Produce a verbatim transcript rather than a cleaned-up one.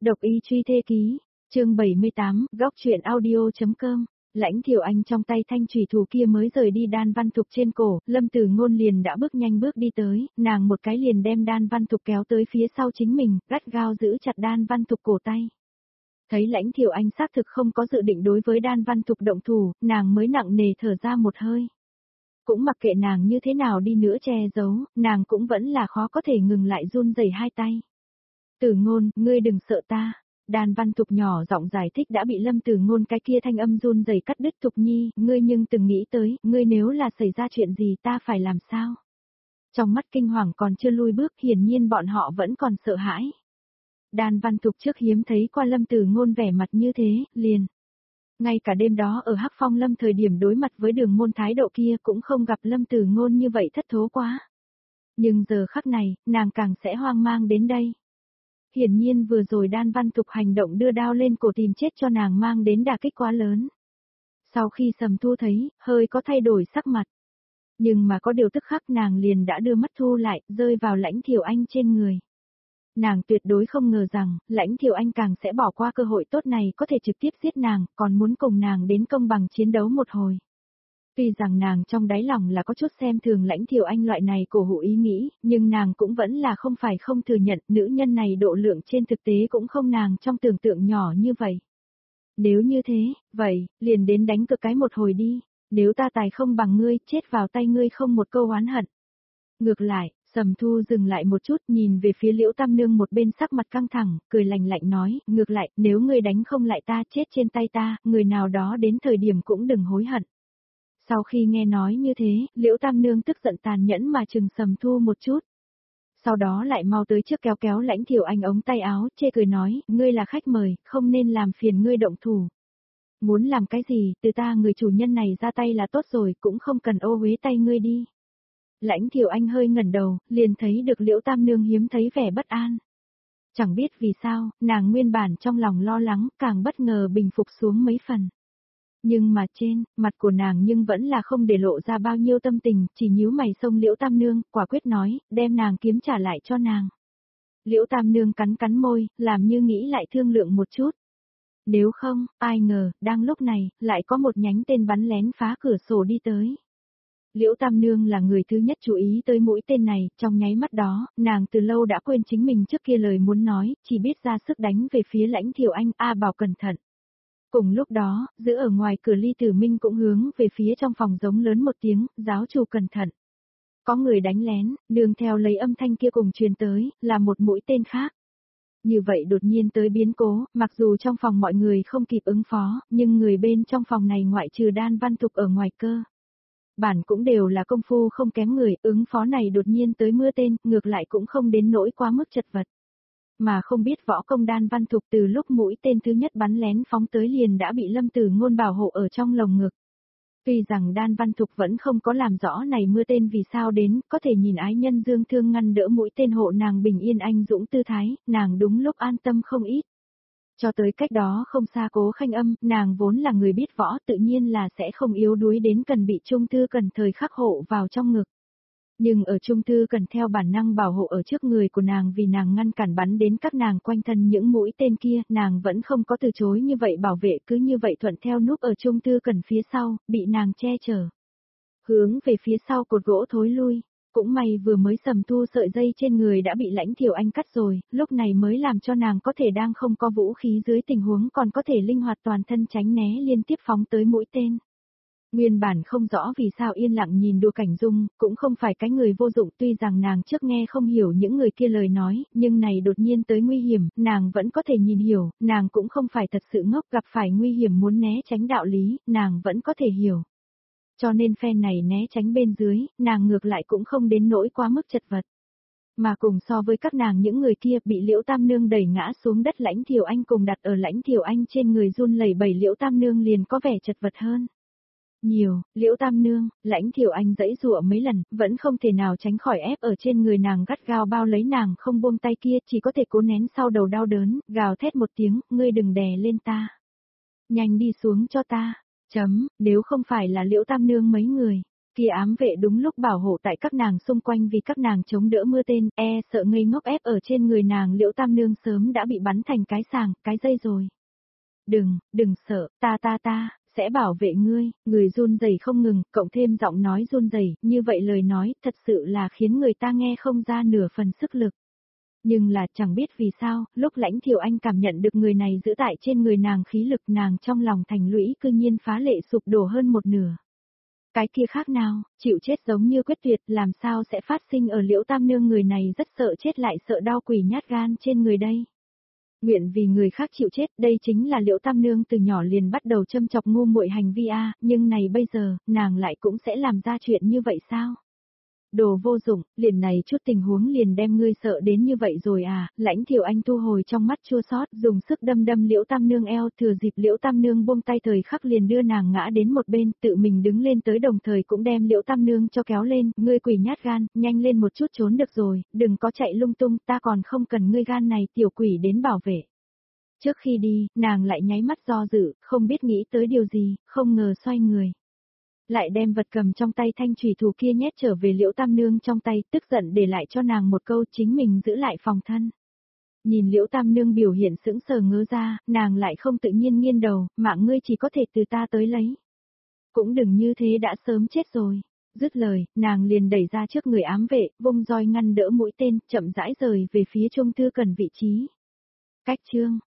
Độc y truy thê ký, chương bảy mươi tám, góc truyện audio.com. Lãnh Thiệu Anh trong tay thanh chủy thủ kia mới rời đi Đan Văn Thục trên cổ, Lâm Tử Ngôn liền đã bước nhanh bước đi tới, nàng một cái liền đem Đan Văn Thục kéo tới phía sau chính mình, gắt gao giữ chặt Đan Văn Thục cổ tay. Thấy Lãnh Thiệu Anh xác thực không có dự định đối với Đan Văn Thục động thủ, nàng mới nặng nề thở ra một hơi. Cũng mặc kệ nàng như thế nào đi nữa che giấu, nàng cũng vẫn là khó có thể ngừng lại run rẩy hai tay. Tử Ngôn, ngươi đừng sợ ta. Đan Văn Thục nhỏ giọng giải thích đã bị Lâm Tử Ngôn cái kia thanh âm run rẩy cắt đứt. Thục Nhi, ngươi nhưng từng nghĩ tới, ngươi nếu là xảy ra chuyện gì ta phải làm sao? Trong mắt kinh hoàng còn chưa lui bước, hiển nhiên bọn họ vẫn còn sợ hãi. Đan Văn Thục trước hiếm thấy qua Lâm Tử Ngôn vẻ mặt như thế, liền. Ngay cả đêm đó ở Hắc Phong Lâm thời điểm đối mặt với Đường Môn thái độ kia cũng không gặp Lâm Tử Ngôn như vậy thất thố quá. Nhưng giờ khắc này, nàng càng sẽ hoang mang đến đây. Hiển nhiên vừa rồi Đan Văn Thục hành động đưa đao lên cổ tìm chết cho nàng mang đến đả kích quá lớn. Sau khi Sầm Thu thấy, hơi có thay đổi sắc mặt. Nhưng mà có điều tức khắc nàng liền đã đưa mắt thu lại, rơi vào Lãnh Thiệu Anh trên người. Nàng tuyệt đối không ngờ rằng, Lãnh Thiệu Anh càng sẽ bỏ qua cơ hội tốt này có thể trực tiếp giết nàng, còn muốn cùng nàng đến công bằng chiến đấu một hồi. Tuy rằng nàng trong đáy lòng là có chút xem thường Lãnh Thiệu Anh loại này cổ hủ ý nghĩ, nhưng nàng cũng vẫn là không phải không thừa nhận nữ nhân này độ lượng trên thực tế cũng không nàng trong tưởng tượng nhỏ như vậy. Nếu như thế, vậy, liền đến đánh cực cái một hồi đi, nếu ta tài không bằng ngươi, chết vào tay ngươi không một câu oán hận. Ngược lại, Sầm Thu dừng lại một chút nhìn về phía Liễu Tam Nương một bên sắc mặt căng thẳng, cười lạnh lạnh nói, ngược lại, nếu ngươi đánh không lại ta chết trên tay ta, người nào đó đến thời điểm cũng đừng hối hận. Sau khi nghe nói như thế, Liễu Tam Nương tức giận tàn nhẫn mà chừng Sầm Thu một chút. Sau đó lại mau tới trước kéo kéo Lãnh Thiệu Anh ống tay áo, chê cười nói, ngươi là khách mời, không nên làm phiền ngươi động thủ. Muốn làm cái gì, từ ta người chủ nhân này ra tay là tốt rồi, cũng không cần ô uế tay ngươi đi. Lãnh Thiệu Anh hơi ngẩng đầu, liền thấy được Liễu Tam Nương hiếm thấy vẻ bất an. Chẳng biết vì sao, nàng nguyên bản trong lòng lo lắng, càng bất ngờ bình phục xuống mấy phần. Nhưng mà trên, mặt của nàng nhưng vẫn là không để lộ ra bao nhiêu tâm tình, chỉ nhíu mày xông Liễu Tam Nương, quả quyết nói, đem nàng kiếm trả lại cho nàng. Liễu Tam Nương cắn cắn môi, làm như nghĩ lại thương lượng một chút. Nếu không, ai ngờ, đang lúc này, lại có một nhánh tên bắn lén phá cửa sổ đi tới. Liễu Tam Nương là người thứ nhất chú ý tới mũi tên này, trong nháy mắt đó, nàng từ lâu đã quên chính mình trước kia lời muốn nói, chỉ biết ra sức đánh về phía Lãnh Thiệu Anh, A Bảo cẩn thận. Cùng lúc đó, giữ ở ngoài cửa Ly Tử Minh cũng hướng về phía trong phòng giống lớn một tiếng, giáo chủ cẩn thận. Có người đánh lén, đường theo lấy âm thanh kia cùng truyền tới, là một mũi tên khác. Như vậy đột nhiên tới biến cố, mặc dù trong phòng mọi người không kịp ứng phó, nhưng người bên trong phòng này ngoại trừ Đan Văn Thục ở ngoài cơ. Bản cũng đều là công phu không kém người, ứng phó này đột nhiên tới mưa tên, ngược lại cũng không đến nỗi quá mức chật vật. Mà không biết võ công Đan Văn Thục từ lúc mũi tên thứ nhất bắn lén phóng tới liền đã bị Lâm Tử Ngôn bảo hộ ở trong lồng ngực. Tuy rằng Đan Văn Thục vẫn không có làm rõ này mưa tên vì sao đến, có thể nhìn ái nhân dương thương ngăn đỡ mũi tên hộ nàng bình yên anh dũng tư thái, nàng đúng lúc an tâm không ít. Cho tới cách đó không xa Cố Khanh Âm, nàng vốn là người biết võ tự nhiên là sẽ không yếu đuối đến cần bị Trung Thư Cần thời khắc hộ vào trong ngực. Nhưng ở Trung Thư Cần theo bản năng bảo hộ ở trước người của nàng vì nàng ngăn cản bắn đến các nàng quanh thân những mũi tên kia, nàng vẫn không có từ chối như vậy bảo vệ cứ như vậy thuận theo núp ở Trung Thư Cần phía sau, bị nàng che chở. Hướng về phía sau cột gỗ thối lui, cũng may vừa mới Sầm Thu sợi dây trên người đã bị Lãnh Thiệu Anh cắt rồi, lúc này mới làm cho nàng có thể đang không có vũ khí dưới tình huống còn có thể linh hoạt toàn thân tránh né liên tiếp phóng tới mũi tên. Nguyên bản không rõ vì sao yên lặng nhìn Đua Cảnh Dung, cũng không phải cái người vô dụng tuy rằng nàng trước nghe không hiểu những người kia lời nói, nhưng này đột nhiên tới nguy hiểm, nàng vẫn có thể nhìn hiểu, nàng cũng không phải thật sự ngốc gặp phải nguy hiểm muốn né tránh đạo lý, nàng vẫn có thể hiểu. Cho nên phen này né tránh bên dưới, nàng ngược lại cũng không đến nỗi quá mức chật vật. Mà cùng so với các nàng những người kia bị Liễu Tam Nương đẩy ngã xuống đất Lãnh Thiệu Anh cùng đặt ở Lãnh Thiệu Anh trên người run lẩy bẩy Liễu Tam Nương liền có vẻ chật vật hơn. Nhiều, Liễu Tam Nương, Lãnh Thiệu Anh dãy dụa mấy lần, vẫn không thể nào tránh khỏi ép ở trên người nàng gắt gao bao lấy nàng không buông tay kia chỉ có thể cố nén sau đầu đau đớn, gào thét một tiếng, ngươi đừng đè lên ta. Nhanh đi xuống cho ta. Chấm, nếu không phải là Liễu Tam Nương mấy người, Kia ám vệ đúng lúc bảo hộ tại các nàng xung quanh vì các nàng chống đỡ mưa tên, e sợ ngây ngốc ép ở trên người nàng Liễu Tam Nương sớm đã bị bắn thành cái sàng, cái dây rồi. Đừng, đừng sợ, ta ta ta, sẽ bảo vệ ngươi, người run rẩy không ngừng, cộng thêm giọng nói run rẩy, như vậy lời nói thật sự là khiến người ta nghe không ra nửa phần sức lực. Nhưng là chẳng biết vì sao, lúc Lãnh Thiệu Anh cảm nhận được người này giữ tại trên người nàng khí lực nàng trong lòng thành lũy cư nhiên phá lệ sụp đổ hơn một nửa. Cái kia khác nào, chịu chết giống như quyết tuyệt làm sao sẽ phát sinh ở Liễu Tam Nương người này rất sợ chết lại sợ đau quỷ nhát gan trên người đây. Nguyện vì người khác chịu chết, đây chính là Liễu Tam Nương từ nhỏ liền bắt đầu châm chọc ngu muội hành vi a, nhưng này bây giờ, nàng lại cũng sẽ làm ra chuyện như vậy sao? Đồ vô dụng, liền này chút tình huống liền đem ngươi sợ đến như vậy rồi à, Lãnh Thiệu Anh thu hồi trong mắt chua xót, dùng sức đâm đâm Liễu Tam Nương eo, thừa dịp Liễu Tam Nương buông tay thời khắc liền đưa nàng ngã đến một bên, tự mình đứng lên tới đồng thời cũng đem Liễu Tam Nương cho kéo lên, ngươi quỷ nhát gan, nhanh lên một chút trốn được rồi, đừng có chạy lung tung, ta còn không cần ngươi gan này tiểu quỷ đến bảo vệ. Trước khi đi, nàng lại nháy mắt do dự, không biết nghĩ tới điều gì, không ngờ xoay người. Lại đem vật cầm trong tay thanh trùy thủ kia nhét trở về Liễu Tam Nương trong tay, tức giận để lại cho nàng một câu chính mình giữ lại phòng thân. Nhìn Liễu Tam Nương biểu hiện sững sờ ngớ ra, nàng lại không tự nhiên nghiêng đầu, mạng ngươi chỉ có thể từ ta tới lấy. Cũng đừng như thế đã sớm chết rồi. Dứt lời, nàng liền đẩy ra trước người ám vệ, vung roi ngăn đỡ mũi tên, chậm rãi rời về phía Trung Thư Cần vị trí. Cách chương